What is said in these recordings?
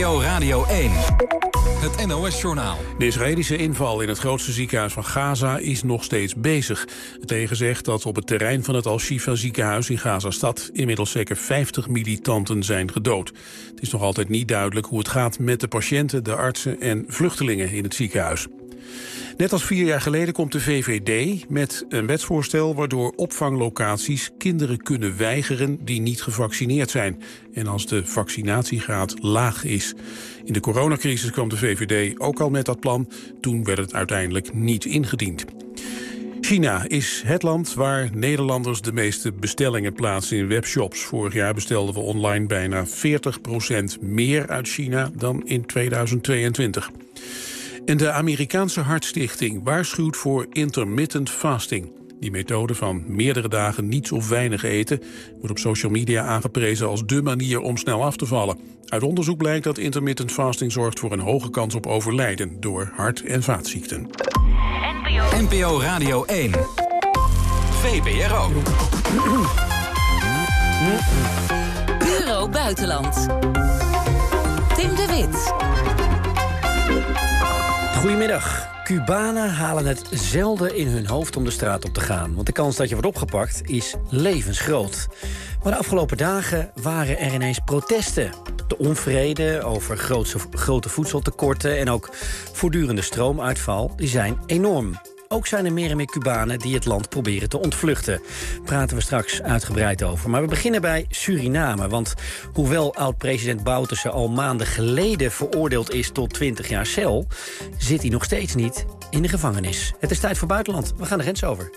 NPO Radio 1. Het NOS-journaal. De Israëlische inval in het grootste ziekenhuis van Gaza is nog steeds bezig. Het leger zegt dat op het terrein van het Al-Shifa ziekenhuis in Gaza-stad inmiddels zeker 50 militanten zijn gedood. Het is nog altijd niet duidelijk hoe het gaat met de patiënten, de artsen en vluchtelingen in het ziekenhuis. Net als 4 jaar geleden komt de VVD met een wetsvoorstel waardoor opvanglocaties kinderen kunnen weigeren die niet gevaccineerd zijn. En als de vaccinatiegraad laag is. In de coronacrisis kwam de VVD ook al met dat plan. Toen werd het uiteindelijk niet ingediend. China is het land waar Nederlanders de meeste bestellingen plaatsen in webshops. Vorig jaar bestelden we online bijna 40% meer uit China dan in 2022. En de Amerikaanse Hartstichting waarschuwt voor intermittent fasting. Die methode van meerdere dagen niets of weinig eten wordt op social media aangeprezen als dé manier om snel af te vallen. Uit onderzoek blijkt dat intermittent fasting zorgt voor een hoge kans op overlijden door hart- en vaatziekten. NPO Radio 1. VPRO. Bureau Buitenland. Tim de Wit. Goedemiddag. Cubanen halen het zelden in hun hoofd om de straat op te gaan. Want de kans dat je wordt opgepakt is levensgroot. Maar de afgelopen dagen waren er ineens protesten. De onvrede over grote voedseltekorten en ook voortdurende stroomuitval, die zijn enorm. Ook zijn er meer en meer Cubanen die het land proberen te ontvluchten. Daar praten we straks uitgebreid over. Maar we beginnen bij Suriname. Want hoewel oud-president Bouterse al maanden geleden veroordeeld is tot 20 jaar cel, zit hij nog steeds niet in de gevangenis. Het is tijd voor buitenland. We gaan de grens over.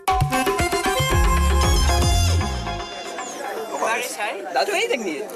Waar is hij? Dat weet ik niet.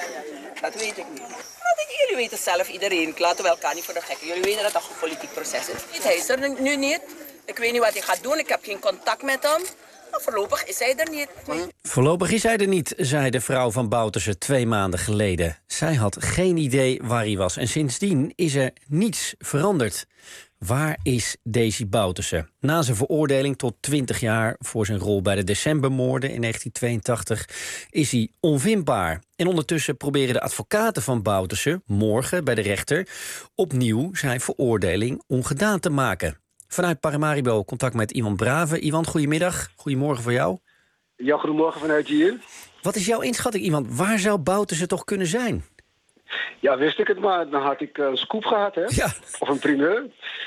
Jullie weten zelf, iedereen. Laten we elkaar niet voor de gekken. Jullie weten dat het een politiek proces is. Hij is er nu niet. Ik weet niet wat hij gaat doen. Ik heb geen contact met hem. Maar voorlopig is hij er niet. Voorlopig is hij er niet, zei de vrouw van Bouterse 2 maanden geleden. Zij had geen idee waar hij was. En sindsdien is er niets veranderd. Waar is Desi Bouterse? Na zijn veroordeling tot 20 jaar voor zijn rol bij de decembermoorden in 1982... is hij onvindbaar. En ondertussen proberen de advocaten van Bouterse morgen bij de rechter opnieuw zijn veroordeling ongedaan te maken. Vanuit Paramaribo contact met Iwan Brave. Iwan, goedemiddag. Goedemorgen voor jou. Ja, goedemorgen vanuit hier. Wat is jouw inschatting, Iwan? Waar zou Bouterse toch kunnen zijn? Ja, wist ik het maar. Dan had ik een scoop gehad, hè? Ja. Of een primeur.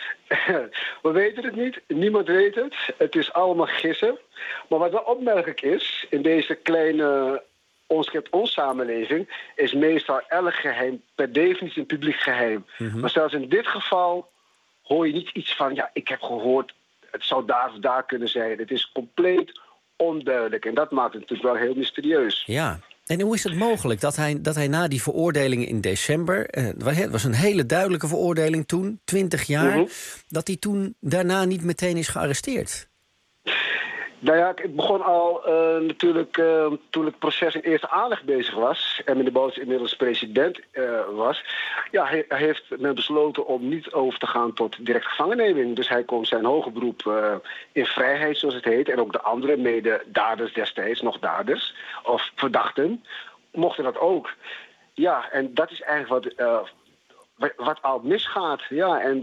We weten het niet. Niemand weet het. Het is allemaal gissen. Maar wat wel opmerkelijk is, in deze kleine ons samenleving, is meestal elk geheim per definitie een publiek geheim. Mm-hmm. Maar zelfs in dit geval hoor je niet iets van, ja, ik heb gehoord, het zou daar of daar kunnen zijn. Het is compleet onduidelijk. En dat maakt het natuurlijk wel heel mysterieus. Ja. En hoe is het mogelijk dat hij na die veroordeling in december, het was een hele duidelijke veroordeling toen, 20 jaar, dat hij toen daarna niet meteen is gearresteerd? Nou ja, het begon al natuurlijk toen het proces in eerste aanleg bezig was en meneer Bouterse inmiddels president was. Ja, hij heeft men besloten om niet over te gaan tot direct gevangenneming. Dus hij kon zijn hoger beroep in vrijheid, zoals het heet, en ook de andere mede-daders destijds, nog daders of verdachten, mochten dat ook. Ja, en dat is eigenlijk wat al misgaat. Ja, en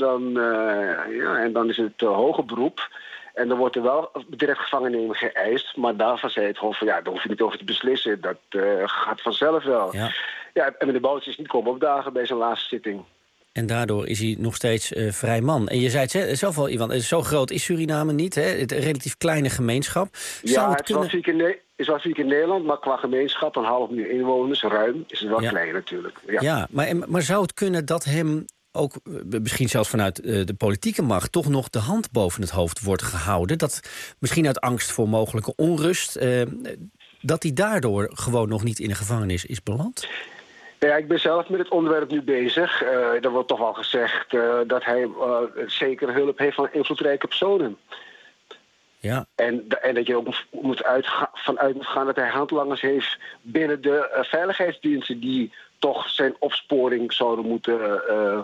dan is het hoger beroep. En dan wordt er wel direct gevangenneming geëist. Maar daarvan zei het gewoon van, ja, daar hoef je niet over te beslissen. Dat gaat vanzelf wel. Ja, en meneer Bouterse is niet komen opdagen bij zijn laatste zitting. En daardoor is hij nog steeds vrij man. En je zei het zelf al, Iwan, zo groot is Suriname niet. Hè? Het relatief kleine gemeenschap. Ja, het is wel 4 keer in Nederland, maar qua gemeenschap, 1,5 miljoen inwoners, ruim, is het wel klein natuurlijk. Ja, maar zou het kunnen dat hem ook misschien zelfs vanuit de politieke macht toch nog de hand boven het hoofd wordt gehouden? Dat misschien uit angst voor mogelijke onrust, dat hij daardoor gewoon nog niet in de gevangenis is beland? Ja, ik ben zelf met het onderwerp nu bezig. Er wordt toch wel gezegd dat hij zeker hulp heeft van invloedrijke personen. Ja. En dat je ook vanuit moet gaan dat hij handlangers heeft binnen de veiligheidsdiensten die toch zijn opsporing zouden moeten,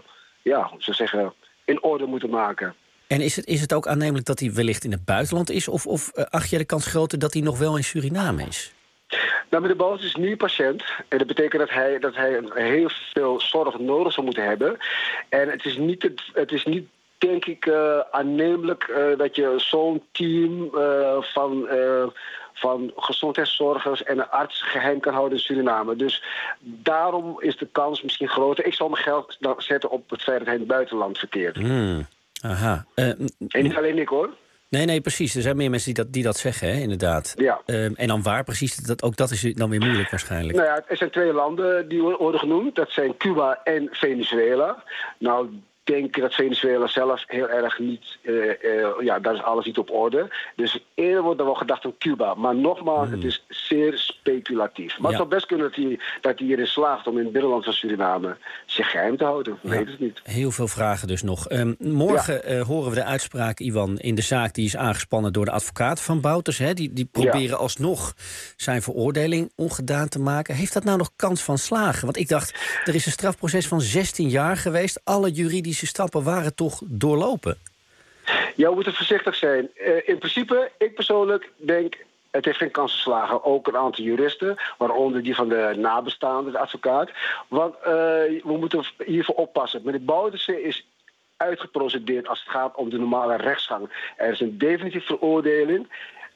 in orde moeten maken. En is het ook aannemelijk dat hij wellicht in het buitenland is? Of acht je de kans groter dat hij nog wel in Suriname is? Nou, meneer Bouwers is nieuw patiënt. En dat betekent dat hij heel veel zorg nodig zou moeten hebben. En het is niet denk ik aannemelijk dat je zo'n team van gezondheidszorgers en een arts geheim kan houden in Suriname. Dus daarom is de kans misschien groter. Ik zal mijn geld dan zetten op het feit dat hij in het buitenland verkeert. Aha. En niet alleen ik, hoor. Nee, precies. Er zijn meer mensen die dat zeggen, hè, inderdaad. Ja. En dan waar precies? Dat is dan weer moeilijk waarschijnlijk. Nou ja, er zijn 2 landen die worden genoemd. Dat zijn Cuba en Venezuela. Nou, ik denk dat Venezuela zelf heel erg niet... daar is alles niet op orde. Dus eerder wordt er wel gedacht aan Cuba. Maar nogmaals, het is zeer speculatief. Maar het zou best kunnen dat hij hierin slaagt om in het binnenland van Suriname zich geheim te houden. Ik weet het niet. Heel veel vragen dus nog. Morgen horen we de uitspraak, Iwan, in de zaak die is aangespannen door de advocaat van Bouters. Hè? Die proberen alsnog zijn veroordeling ongedaan te maken. Heeft dat nou nog kans van slagen? Want ik dacht, er is een strafproces van 16 jaar geweest. Alle juridische stappen waren toch doorlopen? Ja, we moeten voorzichtig zijn. In principe, ik persoonlijk denk... Het heeft geen kans te slagen. Ook een aantal juristen, waaronder die van de nabestaanden, de advocaat. Want we moeten hiervoor oppassen. Meneer Bouterse is uitgeprocedeerd als het gaat om de normale rechtsgang. Er is een definitieve veroordeling.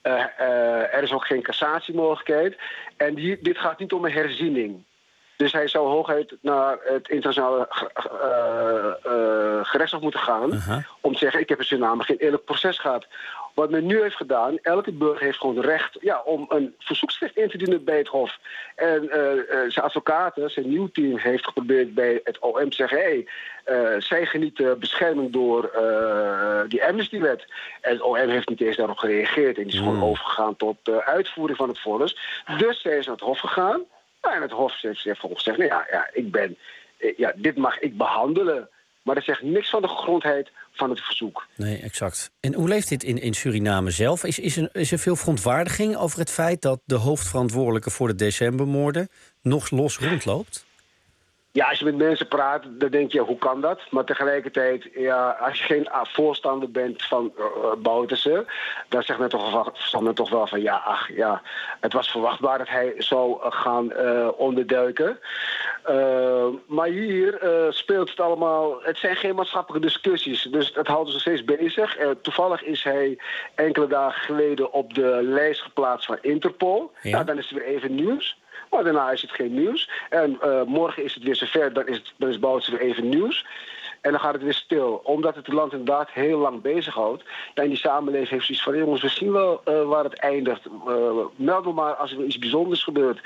Er is ook geen cassatiemogelijkheid. En dit gaat niet om een herziening. Dus hij zou hooguit naar het internationale gerechtshof moeten gaan... om te zeggen, ik heb in Suriname geen eerlijk proces gehad. Wat men nu heeft gedaan, elke burger heeft gewoon recht om een verzoekschrift in te dienen bij het Hof. En zijn advocaten, zijn nieuw team, heeft geprobeerd bij het OM te zeggen... zij genieten bescherming door die Amnesty-wet. En het OM heeft niet eens daarop gereageerd. En die is gewoon overgegaan tot uitvoering van het vonnis. Dus zij is naar het Hof gegaan. En het Hof heeft gezegd, dit mag ik behandelen. Maar dat zegt niks van de gegrondheid van het verzoek. Nee, exact. En hoe leeft dit in Suriname zelf? Is er veel verontwaardiging over het feit dat de hoofdverantwoordelijke voor de decembermoorden nog los rondloopt? Ja, als je met mensen praat, dan denk je, hoe kan dat? Maar tegelijkertijd, als je geen voorstander bent van Bouterse... dan zegt men toch wel van, het was verwachtbaar dat hij zou gaan onderduiken. Maar hier speelt het allemaal... Het zijn geen maatschappelijke discussies, dus het houdt ons steeds bezig. Toevallig is hij enkele dagen geleden op de lijst geplaatst van Interpol. Ja. Nou, dan is het weer even nieuws. Maar daarna is het geen nieuws. En morgen is het weer zover, dan is Bouterse weer even nieuws. En dan gaat het weer stil. Omdat het land inderdaad heel lang bezighoudt. En die samenleving heeft zoiets van... jongens, we zien wel waar het eindigt. Meld me maar als er iets bijzonders gebeurt.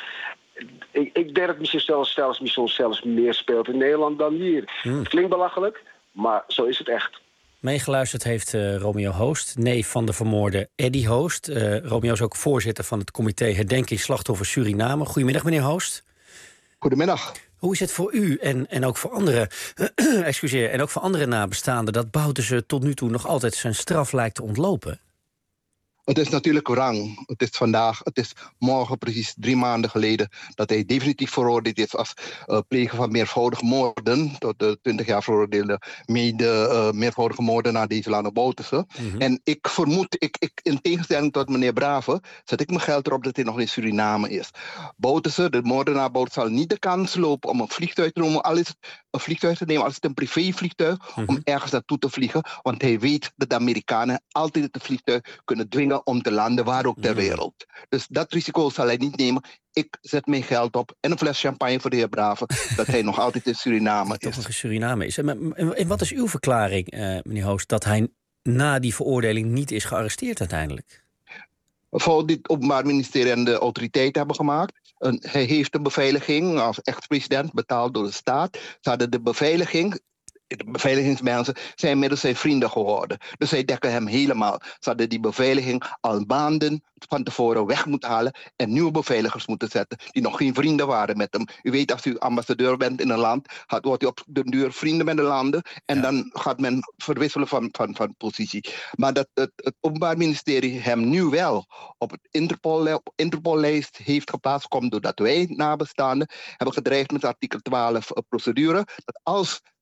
Ik denk dat misschien zelfs meer speelt in Nederland dan hier. Het klinkt belachelijk, maar zo is het echt. Meegeluisterd heeft Romeo Hoost, neef van de vermoorde Eddie Hoost. Romeo is ook voorzitter van het comité Herdenking Slachtoffers Suriname. Goedemiddag, meneer Hoost. Goedemiddag. Hoe is het voor u en ook voor andere, en ook voor andere nabestaanden... dat Bouterse tot nu toe nog altijd zijn straf lijkt te ontlopen? Het is natuurlijk wrang. Het is morgen precies 3 maanden geleden... dat hij definitief veroordeeld is als plegen van meervoudige moorden... tot de 20 jaar veroordeelde meervoudige moorden naar deze landen Bouterse. En ik vermoed, in tegenstelling tot meneer Brave... zet ik mijn geld erop dat hij nog in Suriname is. Bouterse, de moordenaar Bouterse, zal niet de kans lopen om een vliegtuig te nemen... al is het een privévliegtuig... om ergens naartoe te vliegen. Want hij weet dat de Amerikanen altijd het vliegtuig kunnen dwingen... om te landen, waar ook ter wereld. Dus dat risico zal hij niet nemen. Ik zet mijn geld op en een fles champagne voor de heer Brave... dat hij nog altijd in Suriname is. Toch nog in Suriname is. En wat is uw verklaring, meneer Hoost... dat hij na die veroordeling niet is gearresteerd uiteindelijk? Volgens dit Openbaar Ministerie en de autoriteiten hebben gemaakt. Hij heeft de beveiliging als ex-president betaald door de staat. Ze hadden de beveiligingsmensen zijn inmiddels zijn vrienden geworden. Dus zij dekken hem helemaal. Ze hadden die beveiliging al maanden van tevoren weg moeten halen... en nieuwe beveiligers moeten zetten die nog geen vrienden waren met hem. U weet, als u ambassadeur bent in een land... wordt u op de duur vrienden met de landen... en dan gaat men verwisselen van positie. Maar dat het Openbaar Ministerie hem nu wel op het Interpol-lijst heeft geplaatst... komt doordat wij nabestaanden hebben gedreigd met artikel 12 procedure... dat als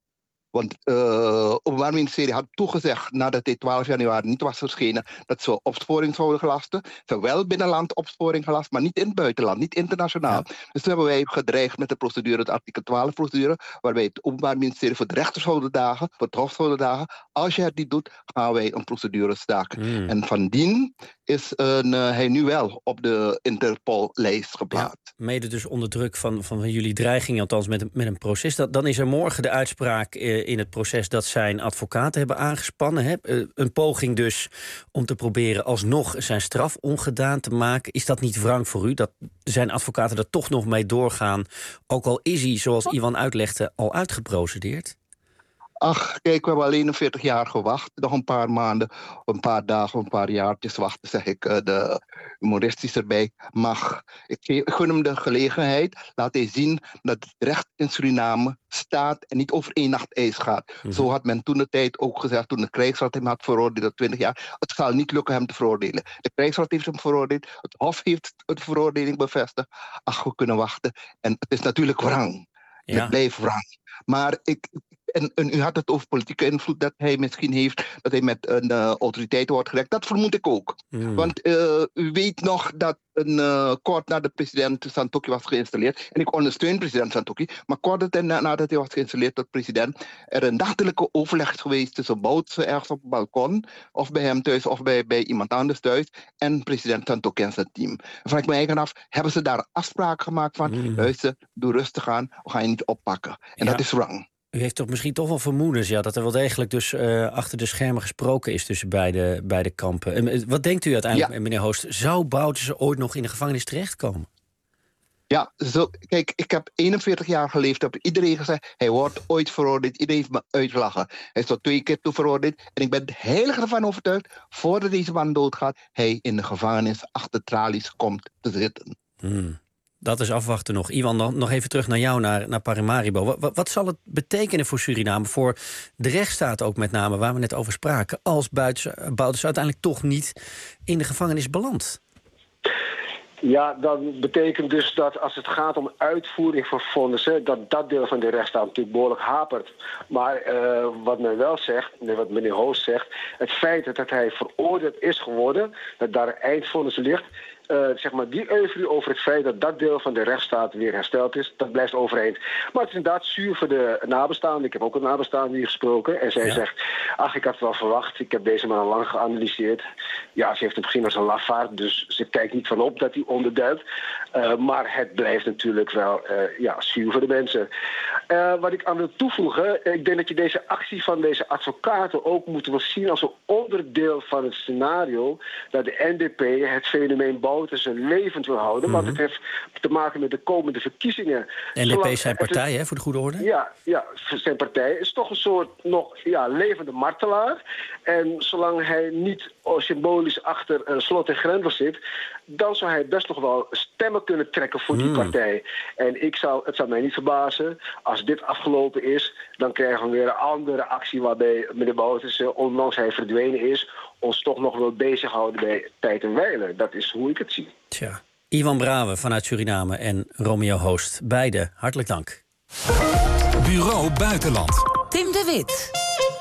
Want het Openbaar Ministerie had toegezegd, nadat hij 12 januari niet was verschenen, dat ze opsporing zouden gelasten. Zowel binnenland opsporing gelast, maar niet in het buitenland, niet internationaal. Ja. Dus toen hebben wij gedreigd met de procedure, de artikel 12-procedure, waarbij het Openbaar Ministerie voor de rechter zouden dagen, voor het hof zouden dagen. Als je het niet doet, gaan wij een procedure staken. En van dien is hij nu wel op de Interpol-lijst geplaatst. Ja, mede dus onder druk van jullie dreiging, althans met een proces. Dan is er morgen de uitspraak in het proces dat zijn advocaten hebben aangespannen. Hè? Een poging dus om te proberen alsnog zijn straf ongedaan te maken. Is dat niet wrang voor u, dat zijn advocaten er toch nog mee doorgaan? Ook al is hij, zoals Iwan uitlegde, al uitgeprocedeerd? Ach, kijk, we hebben al 41 jaar gewacht. Nog een paar maanden, een paar dagen, een paar jaartjes wachten, zeg ik de humoristisch erbij. Mag. Ik gun hem de gelegenheid. Laat hij zien dat het recht in Suriname staat en niet over één nacht ijs gaat. Zo had men toen de tijd ook gezegd, toen de krijgsraad hem had veroordeeld op 20 jaar. Het zal niet lukken hem te veroordelen. De krijgsraad heeft hem veroordeeld. Het Hof heeft de veroordeling bevestigd. Ach, we kunnen wachten. En het is natuurlijk wrang. Ja. Het blijft wrang. Maar en u had het over politieke invloed dat hij misschien heeft, dat hij met een autoriteit wordt gelegd. Dat vermoed ik ook. Want u weet nog dat kort nadat president Santokki was geïnstalleerd, en ik ondersteun president Santokki, maar kort nadat hij was geïnstalleerd tot president, er een nachtelijke overleg is geweest tussen Boutsen ergens op het balkon, of bij hem thuis, of bij iemand anders thuis, en president Santokki en zijn team. Dan vraag ik me eigen af, hebben ze daar afspraken gemaakt van, luister, doe rustig aan, we gaan je niet oppakken. En dat is wrang. U heeft toch misschien toch wel vermoedens, dat er wel degelijk dus achter de schermen gesproken is tussen beide kampen. Wat denkt u uiteindelijk, meneer Hoost? Zou Boutsen ooit nog in de gevangenis terechtkomen? Ja, kijk, ik heb 41 jaar geleefd. Heb iedereen gezegd, hij wordt ooit veroordeeld. Iedereen heeft me uitgelachen. Hij is tot 2 keer toe veroordeeld. En ik ben er heilig ervan overtuigd, voordat deze man doodgaat, hij in de gevangenis achter tralies komt te zitten. Dat is afwachten nog. Iwan, nog even terug naar jou, naar Paramaribo. Wat zal het betekenen voor Suriname, voor de rechtsstaat ook met name, waar we net over spraken, als Boutsen uiteindelijk toch niet in de gevangenis belandt? Ja, dat betekent dus dat als het gaat om uitvoering van vonnissen, dat deel van de rechtsstaat natuurlijk behoorlijk hapert. Maar wat men wel zegt, wat meneer Hoost zegt, het feit dat hij veroordeeld is geworden, dat daar een eindvonnis ligt, zeg maar die euforie over het feit dat dat deel van de rechtsstaat weer hersteld is, dat blijft overeind. Maar het is inderdaad zuur voor de nabestaanden. Ik heb ook een nabestaande hier gesproken en zij zegt, ach, ik had het wel verwacht. Ik heb deze man al lang geanalyseerd. Ja, ze heeft het begin als een lafaard, dus ze kijkt niet van op dat hij onderduikt. Maar het blijft natuurlijk wel zuur voor de mensen. Wat ik aan wil toevoegen, ik denk dat je deze actie van deze advocaten ook moet zien als een onderdeel van het scenario dat de NDP het fenomeen Boutsen levend wil houden. Want het heeft te maken met de komende verkiezingen. NDP is zijn partij, hè, voor de goede orde? Ja, zijn partij is toch een soort levende martelaar. En zolang hij niet symbolisch achter slot en grendel zit, dan zou hij best nog wel stemmen kunnen trekken voor die partij. En het zou mij niet verbazen, als dit afgelopen is, dan krijgen we weer een andere actie waarbij meneer Boutsen, ondanks hij verdwenen is, ons toch nog wil bezighouden bij tijd en wijle. Dat is hoe ik het zie. Tja. Iwan Brawe vanuit Suriname en Romeo Hoost. Beide, hartelijk dank. Bureau Buitenland. Tim de Wit.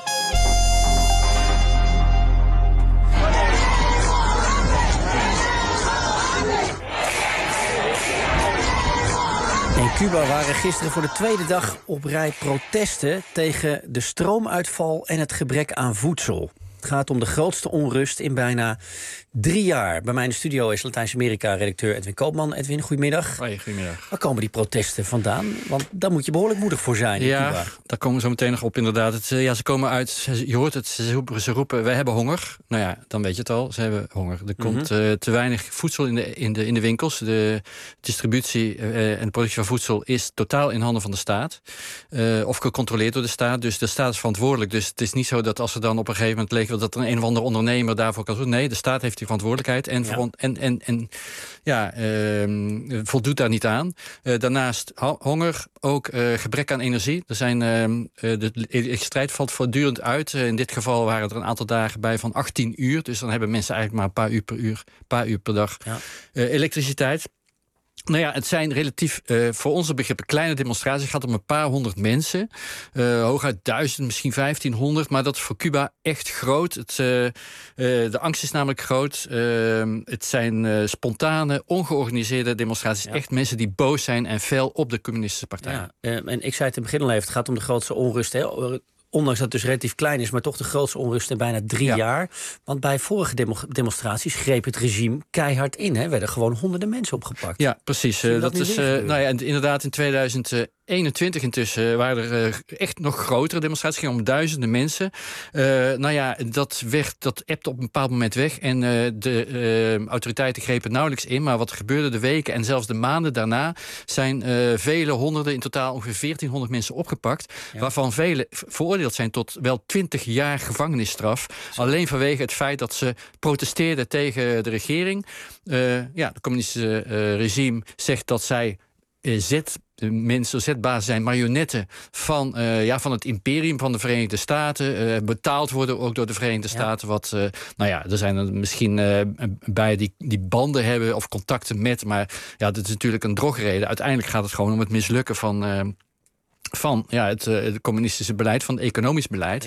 In Cuba waren gisteren voor de tweede dag op rij protesten tegen de stroomuitval en het gebrek aan voedsel. Het gaat om de grootste onrust in bijna 3 jaar. Bij mij in de studio is Latijns-Amerika-redacteur Edwin Koopman. Edwin, goedemiddag. Hoi, goedemiddag. Waar komen die protesten vandaan? Want daar moet je behoorlijk moedig voor zijn in Cuba. Daar komen we zo meteen nog op inderdaad. Ze komen uit, je hoort het, ze roepen, wij hebben honger. Nou ja, dan weet je het al, ze hebben honger. Er komt te weinig voedsel in de winkels. De distributie en de productie van voedsel is totaal in handen van de staat. Of gecontroleerd door de staat. Dus de staat is verantwoordelijk. Dus het is niet zo dat als er dan op een gegeven moment leek dat er een of andere ondernemer daarvoor kan doen. Nee, de staat heeft die verantwoordelijkheid en voldoet daar niet aan. Daarnaast honger, ook gebrek aan energie. Er zijn, de strijd valt voortdurend uit. In dit geval waren er een aantal dagen bij van 18 uur. Dus dan hebben mensen eigenlijk maar een paar uur per dag. Ja. Elektriciteit. Nou ja, het zijn relatief voor onze begrippen kleine demonstraties. Het gaat om een paar honderd mensen. Hooguit 1000, misschien 1500. Maar dat is voor Cuba echt groot. De angst is namelijk groot. Het zijn spontane, ongeorganiseerde demonstraties. Ja. Echt mensen die boos zijn en fel op de communistische partij. Ja, en ik zei het in het begin al even, het gaat om de grootste onrust. Hè? Ondanks dat het dus relatief klein is, maar toch de grootste onrust in bijna 3 jaar. Want bij vorige demonstraties greep het regime keihard in. Hè? Werden gewoon honderden mensen opgepakt. Ja, precies. Dat is inderdaad in 2021 intussen waren er echt nog grotere demonstraties. Het ging om duizenden mensen. Dat ebte op een bepaald moment weg. En de autoriteiten grepen nauwelijks in. Maar wat er gebeurde de weken en zelfs de maanden daarna zijn vele honderden, in totaal ongeveer 1400 mensen opgepakt. Ja. Waarvan vele veroordeeld zijn tot wel 20 jaar gevangenisstraf. Zo. Alleen vanwege het feit dat ze protesteerden tegen de regering. Het communistische regime zegt dat zij zetbazen zijn, marionetten van het imperium van de Verenigde Staten. Betaald worden ook door de Verenigde Staten. Er zijn er misschien bij die banden hebben of contacten met. Maar ja, dat is natuurlijk een drogreden. Uiteindelijk gaat het gewoon om het mislukken van het communistische beleid, van het economisch beleid.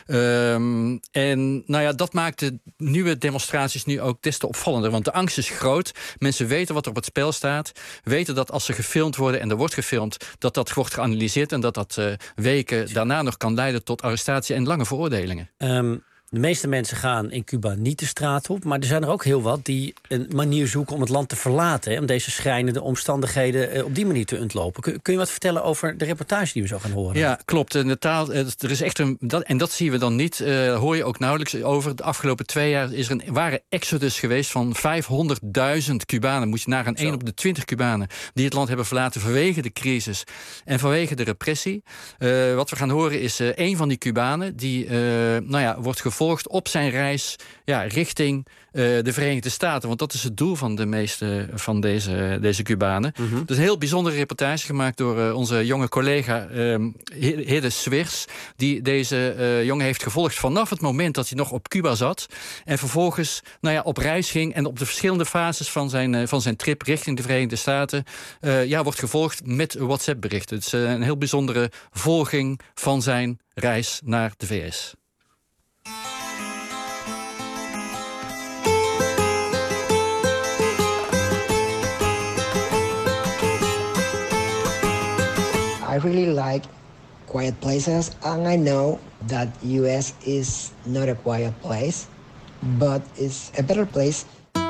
Ja. Dat maakt de nieuwe demonstraties nu ook des te opvallender. Want de angst is groot. Mensen weten wat er op het spel staat. Weten dat als ze gefilmd worden, en er wordt gefilmd, dat wordt geanalyseerd en dat weken daarna nog kan leiden tot arrestatie en lange veroordelingen. De meeste mensen gaan in Cuba niet de straat op. Maar er zijn er ook heel wat die een manier zoeken om het land te verlaten. Hè, om deze schrijnende omstandigheden op die manier te ontlopen. Kun je wat vertellen over de reportage die we zo gaan horen? Ja, klopt. En er is echt en dat zien we dan niet. Hoor je ook nauwelijks over. De afgelopen 2 jaar is er een ware exodus geweest van 500.000 Cubanen. Moet je nagaan, 1 op de 20 Cubanen die het land hebben verlaten vanwege de crisis en vanwege de repressie. Wat we gaan horen is een van die Cubanen die wordt gevolgd op zijn reis richting de Verenigde Staten. Want dat is het doel van de meeste van deze Cubanen. Mm-hmm. Het is een heel bijzondere reportage gemaakt door onze jonge collega Hidde Swirs, die deze jongen heeft gevolgd vanaf het moment dat hij nog op Cuba zat. En vervolgens op reis ging en op de verschillende fases van zijn trip richting de Verenigde Staten wordt gevolgd met WhatsApp-berichten. Het is een heel bijzondere volging van zijn reis naar de VS. I really like quiet places, and I know that US is not a quiet place, but it's a better place.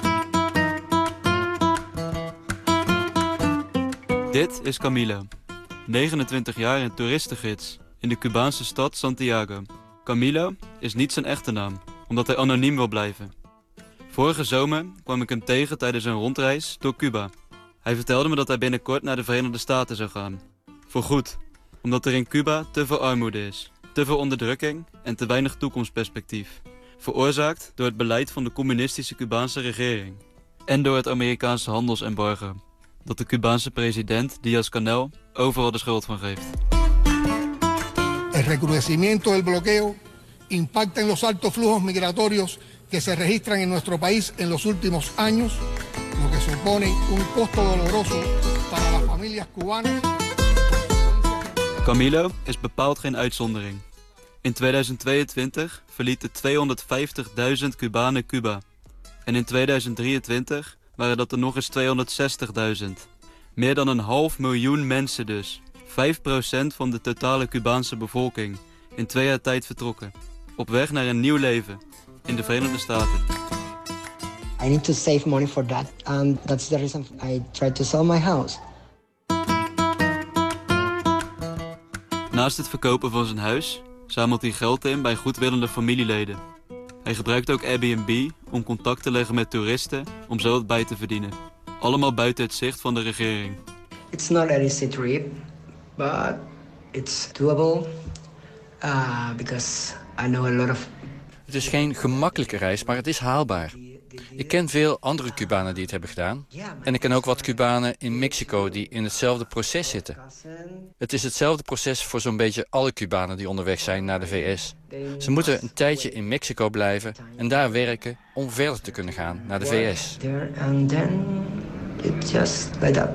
Dit is Camilo, 29 jaar en toeristengids in de Cubaanse stad Santiago. Camilo is niet zijn echte naam, omdat hij anoniem wil blijven. Vorige zomer kwam ik hem tegen tijdens een rondreis door Cuba. Hij vertelde me dat hij binnenkort naar de Verenigde Staten zou gaan. Voorgoed, omdat er in Cuba te veel armoede is, te veel onderdrukking en te weinig toekomstperspectief. Veroorzaakt door het beleid van de communistische Cubaanse regering. En door het Amerikaanse handelsembargo, dat de Cubaanse president Díaz-Canel overal de schuld van geeft. El recrudecimiento del bloqueo impacta en los altos flujos migratorios que se registran en nuestro país en los últimos años, lo que supone un costo doloroso para las familias cubanas. Camilo is bepaald geen uitzondering. In 2022 verlieten 250.000 Cubanen Cuba. En in 2023 waren dat er nog eens 260.000. Meer dan 500.000 mensen dus. 5% van de totale Cubaanse bevolking. In 2 jaar tijd vertrokken. Op weg naar een nieuw leven. In de Verenigde Staten. I need to save money for that. And that's the reason I tried to sell my house. Naast het verkopen van zijn huis zamelt hij geld in bij goedwillende familieleden. Hij gebruikt ook Airbnb om contact te leggen met toeristen om zo wat bij te verdienen. Allemaal buiten het zicht van de regering. It's not an easy trip, but it's doable because I know a lot of... Het is geen gemakkelijke reis, maar het is haalbaar. Ik ken veel andere Cubanen die het hebben gedaan. En ik ken ook wat Cubanen in Mexico die in hetzelfde proces zitten. Het is hetzelfde proces voor zo'n beetje alle Cubanen die onderweg zijn naar de VS. Ze moeten een tijdje in Mexico blijven en daar werken om verder te kunnen gaan naar de VS. It's just like that.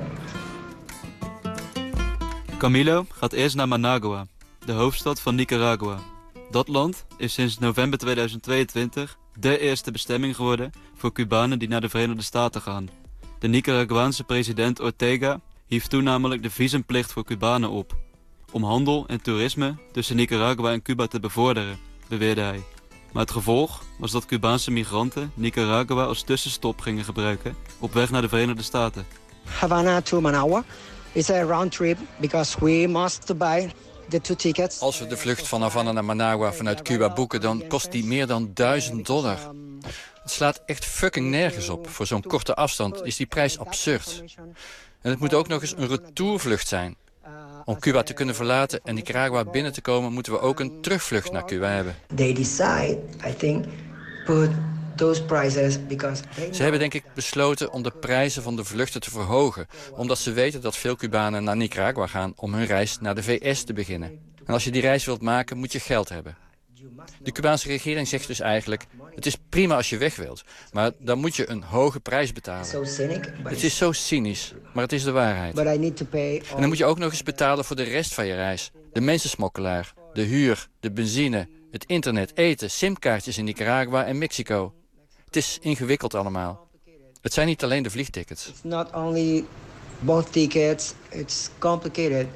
Camilo gaat eerst naar Managua, de hoofdstad van Nicaragua. Dat land is sinds november 2022 de eerste bestemming geworden voor Cubanen die naar de Verenigde Staten gaan. De Nicaraguaanse president Ortega hief toen namelijk de visumplicht voor Cubanen op, om handel en toerisme tussen Nicaragua en Cuba te bevorderen, beweerde hij. Maar het gevolg was dat Cubaanse migranten Nicaragua als tussenstop gingen gebruiken op weg naar de Verenigde Staten. Havana to Managua is a round trip because we must buy the 2 tickets. Als we de vlucht van Havana naar Managua vanuit Cuba boeken, dan kost die meer dan $1000. Het slaat echt fucking nergens op. Voor zo'n korte afstand is die prijs absurd. En het moet ook nog eens een retourvlucht zijn. Om Cuba te kunnen verlaten en Nicaragua binnen te komen, moeten we ook een terugvlucht naar Cuba hebben. They decide, I think, put those prices because Ze hebben denk ik besloten om de prijzen van de vluchten te verhogen, omdat ze weten dat veel Cubanen naar Nicaragua gaan om hun reis naar de VS te beginnen. En als je die reis wilt maken, moet je geld hebben. De Cubaanse regering zegt dus eigenlijk, het is prima als je weg wilt, maar dan moet je een hoge prijs betalen. Het is zo cynisch, maar het is de waarheid. En dan moet je ook nog eens betalen voor de rest van je reis. De mensensmokkelaar, de huur, de benzine, het internet, eten, simkaartjes in Nicaragua en Mexico. Het is ingewikkeld allemaal. Het zijn niet alleen de vliegtickets. It's not only both tickets, it's complicated.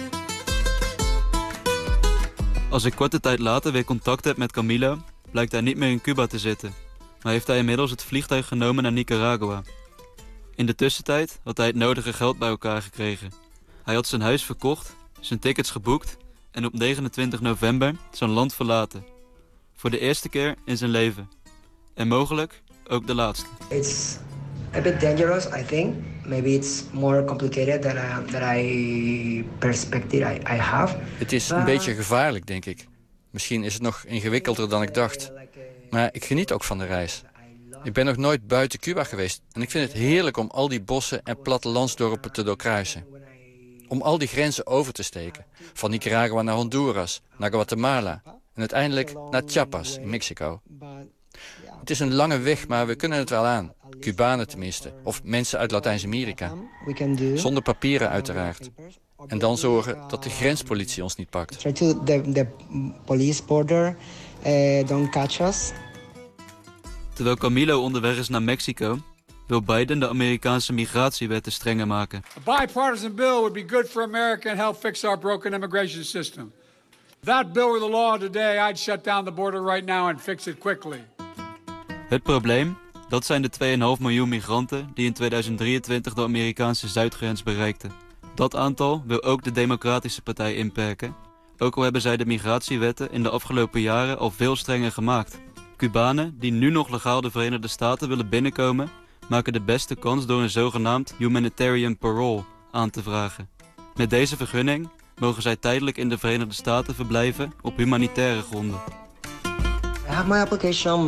Als ik korte tijd later weer contact heb met Camilo, blijkt hij niet meer in Cuba te zitten. Maar heeft hij inmiddels het vliegtuig genomen naar Nicaragua. In de tussentijd had hij het nodige geld bij elkaar gekregen. Hij had zijn huis verkocht, zijn tickets geboekt en op 29 november zijn land verlaten. Voor de eerste keer in zijn leven. En mogelijk ook de laatste. It's a bit dangerous, I think. Maybe it's more complicated than I perspective I have. Het is een beetje gevaarlijk, denk ik. Misschien is het nog ingewikkelder dan ik dacht. Maar ik geniet ook van de reis. Ik ben nog nooit buiten Cuba geweest en ik vind het heerlijk om al die bossen en plattelandsdorpen te doorkruisen. Om al die grenzen over te steken. Van Nicaragua naar Honduras, naar Guatemala en uiteindelijk naar Chiapas in Mexico. Het is een lange weg, maar we kunnen het wel aan. Cubanen tenminste, of mensen uit Latijns-Amerika. Zonder papieren uiteraard. En dan zorgen dat de grenspolitie ons niet pakt. Try to the police border don't catch us. Terwijl Camilo onderweg is naar Mexico, wil Biden de Amerikaanse migratiewetten strenger maken. A bipartisan bill would be good for America and help fix our broken immigration system. If that bill were the law today, I'd shut down the border right now and fix it quickly. Het probleem, dat zijn de 2,5 miljoen migranten die in 2023 de Amerikaanse zuidgrens bereikten. Dat aantal wil ook de Democratische Partij inperken. Ook al hebben zij de migratiewetten in de afgelopen jaren al veel strenger gemaakt. Cubanen die nu nog legaal de Verenigde Staten willen binnenkomen, maken de beste kans door een zogenaamd humanitarian parole aan te vragen. Met deze vergunning mogen zij tijdelijk in de Verenigde Staten verblijven op humanitaire gronden. I have my application,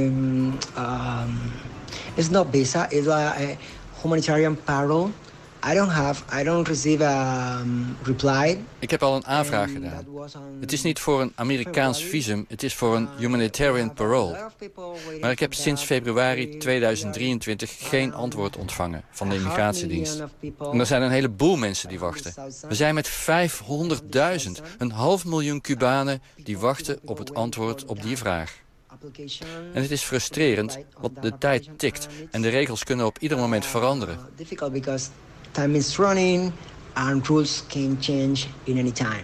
it's not visa, it's a humanitarian parole. I don't receive a reply. Ik heb al een aanvraag gedaan. Het is niet voor een Amerikaans visum, het is voor een humanitarian parole. Maar ik heb sinds februari 2023 geen antwoord ontvangen van de immigratiedienst. En er zijn een heleboel mensen die wachten. We zijn met 500.000, 500.000 Cubanen die wachten op het antwoord op die vraag. En het is frustrerend, want de tijd tikt en de regels kunnen op ieder moment veranderen. Time is running and rules can change in any time.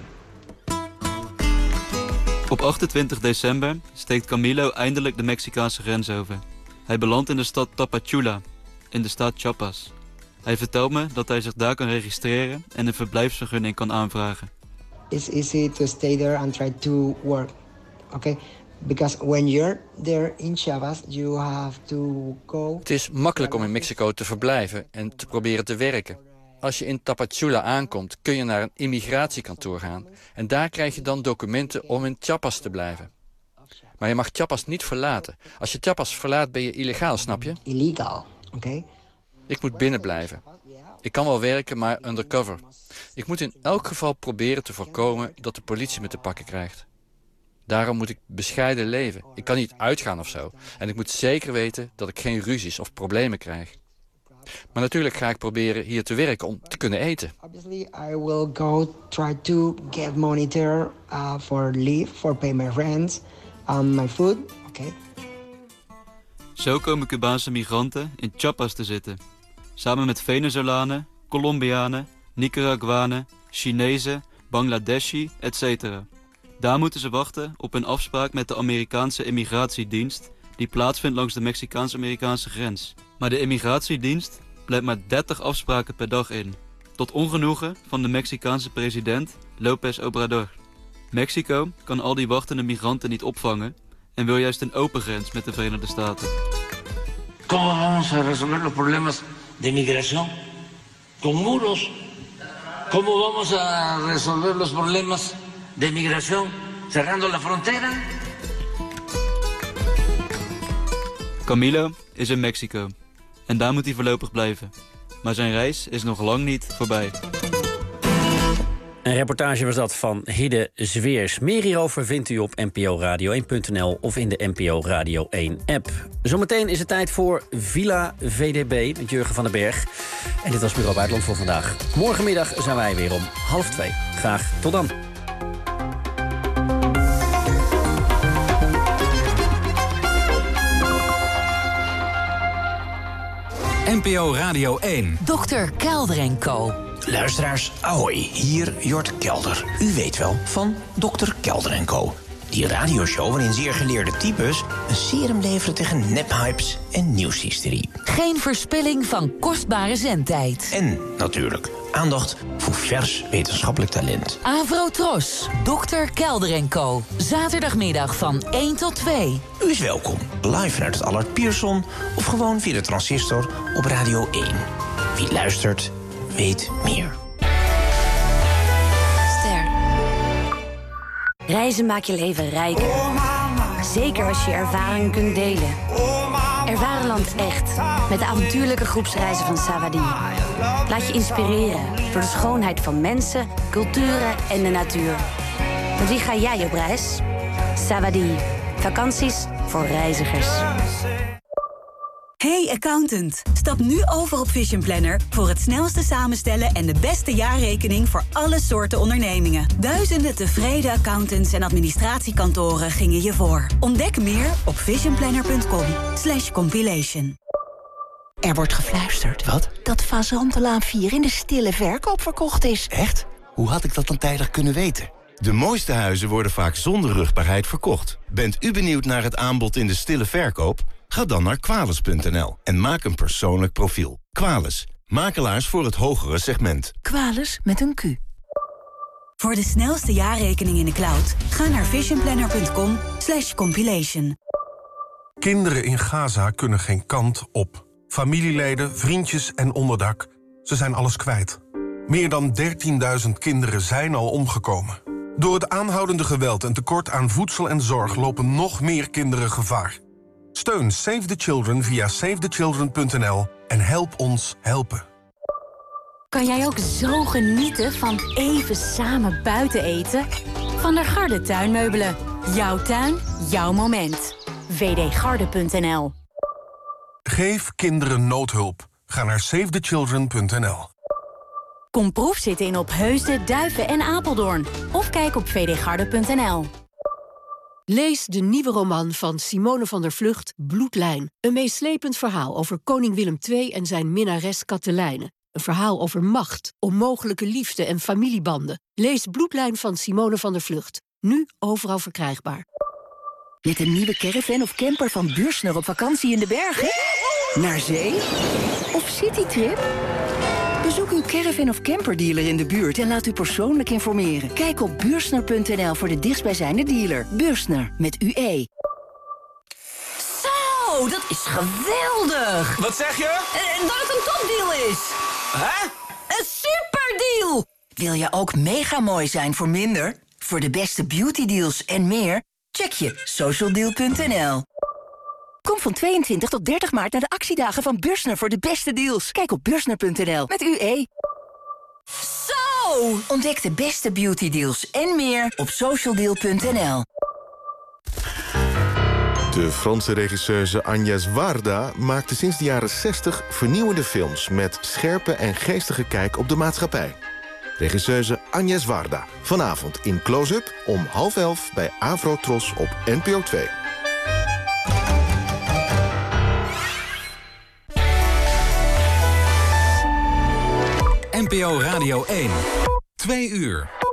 Op 28 december steekt Camilo eindelijk de Mexicaanse grens over. Hij belandt in de stad Tapachula, in de staat Chiapas. Hij vertelt me dat hij zich daar kan registreren en een verblijfsvergunning kan aanvragen. It's easy to stay there and try to work, okay? Because when you're there in Chiapas, you have to go. Het is makkelijk om in Mexico te verblijven en te proberen te werken. Als je in Tapachula aankomt, kun je naar een immigratiekantoor gaan. En daar krijg je dan documenten om in Chiapas te blijven. Maar je mag Chiapas niet verlaten. Als je Chiapas verlaat, ben je illegaal, snap je? Illegal, oké? Ik moet binnen blijven. Ik kan wel werken, maar undercover. Ik moet in elk geval proberen te voorkomen dat de politie me te pakken krijgt. Daarom moet ik bescheiden leven. Ik kan niet uitgaan of zo. En ik moet zeker weten dat ik geen ruzies of problemen krijg. Maar natuurlijk ga ik proberen hier te werken om te kunnen eten. Obviously, I will go try to get money there for live, for pay my rent, my food. Okay. Zo komen Cubaanse migranten in Chiapas te zitten. Samen met Venezolanen, Colombianen, Nicaraguanen, Chinezen, Bangladeshi, etc. Daar moeten ze wachten op een afspraak met de Amerikaanse immigratiedienst die plaatsvindt langs de Mexicaans-Amerikaanse grens. Maar de immigratiedienst plant maar 30 afspraken per dag in. Tot ongenoegen van de Mexicaanse president López Obrador. Mexico kan al die wachtende migranten niet opvangen en wil juist een open grens met de Verenigde Staten. ¿Cómo vamos a resolver los problemas de migración? Con muros. ¿Cómo vamos a resolver los problemas de migración? Cerrando la frontera. Camilo is in Mexico en daar moet hij voorlopig blijven. Maar zijn reis is nog lang niet voorbij. Een reportage was dat van Hidde Zweers. Meer hierover vindt u op nporadio1.nl of in de NPO Radio 1-app. Zometeen is het tijd voor Villa VDB met Jurgen van den Berg. En dit was Bureau Buitenland voor vandaag. Morgenmiddag zijn wij weer om 1:30. Graag tot dan. NPO Radio 1. Dr. Kelder & Co. Luisteraars, ahoy, hier Jort Kelder. U weet wel, van Dr. Kelder & Co. Die radioshow waarin zeer geleerde types een serum leveren tegen nephypes en nieuwshysterie. Geen verspilling van kostbare zendtijd. En natuurlijk aandacht voor vers wetenschappelijk talent. Avrotros, Dr. Kelder & Co. Zaterdagmiddag van 1 tot 2. U is welkom, live vanuit het Allard Pierson of gewoon via de transistor op Radio 1. Wie luistert, weet meer. Ster. Reizen maakt je leven rijker. Zeker als je ervaringen kunt delen. Ervaar land echt met de avontuurlijke groepsreizen van Savadi. Laat je inspireren door de schoonheid van mensen, culturen en de natuur. Met wie ga jij op reis? Savadi. Vakanties voor reizigers. Hey accountant, stap nu over op Vision Planner voor het snelste samenstellen en de beste jaarrekening voor alle soorten ondernemingen. Duizenden tevreden accountants en administratiekantoren gingen je voor. Ontdek meer op visionplanner.com/compilation. Er wordt gefluisterd. Wat? Dat Fazantenlaan 4 in de stille verkoop verkocht is. Echt? Hoe had ik dat dan tijdig kunnen weten? De mooiste huizen worden vaak zonder rugbaarheid verkocht. Bent u benieuwd naar het aanbod in de stille verkoop? Ga dan naar Quales.nl en maak een persoonlijk profiel. Quales, makelaars voor het hogere segment. Quales met een Q. Voor de snelste jaarrekening in de cloud, ga naar visionplanner.com/compilation. Kinderen in Gaza kunnen geen kant op. Familieleden, vriendjes en onderdak, ze zijn alles kwijt. Meer dan 13.000 kinderen zijn al omgekomen. Door het aanhoudende geweld en tekort aan voedsel en zorg lopen nog meer kinderen gevaar. Steun Save the Children via savethechildren.nl en help ons helpen. Kan jij ook zo genieten van even samen buiten eten? Van der Garde tuinmeubelen. Jouw tuin, jouw moment. vdgarde.nl. Geef kinderen noodhulp. Ga naar savethechildren.nl. Kom proefzitten in Opheusden, Duiven en Apeldoorn. Of kijk op vdgarde.nl. Lees de nieuwe roman van Simone van der Vlugt, Bloedlijn. Een meeslepend verhaal over koning Willem II en zijn minnares Katelijne. Een verhaal over macht, onmogelijke liefde en familiebanden. Lees Bloedlijn van Simone van der Vlugt. Nu overal verkrijgbaar. Met een nieuwe caravan of camper van Buursner op vakantie in de bergen? Naar zee? Of citytrip? Bezoek uw caravan of camperdealer in de buurt en laat u persoonlijk informeren. Kijk op Buursner.nl voor de dichtstbijzijnde dealer. Buursner, met UE. Zo, dat is geweldig! Wat zeg je? Dat het een topdeal is! Hè? Een superdeal! Wil je ook mega mooi zijn voor minder? Voor de beste beautydeals en meer? Check je socialdeal.nl. Kom van 22 tot 30 maart naar de actiedagen van Buursner voor de beste deals. Kijk op Buursner.nl met UE. Zo! Ontdek de beste beautydeals en meer op socialdeal.nl. De Franse regisseuse Agnès Varda maakte sinds de jaren 60 vernieuwende films met scherpe en geestige kijk op de maatschappij. Regisseuse Agnès Varda. Vanavond in Close-up om 10:30 bij Avrotros op NPO 2. NPO Radio 1. 2 uur.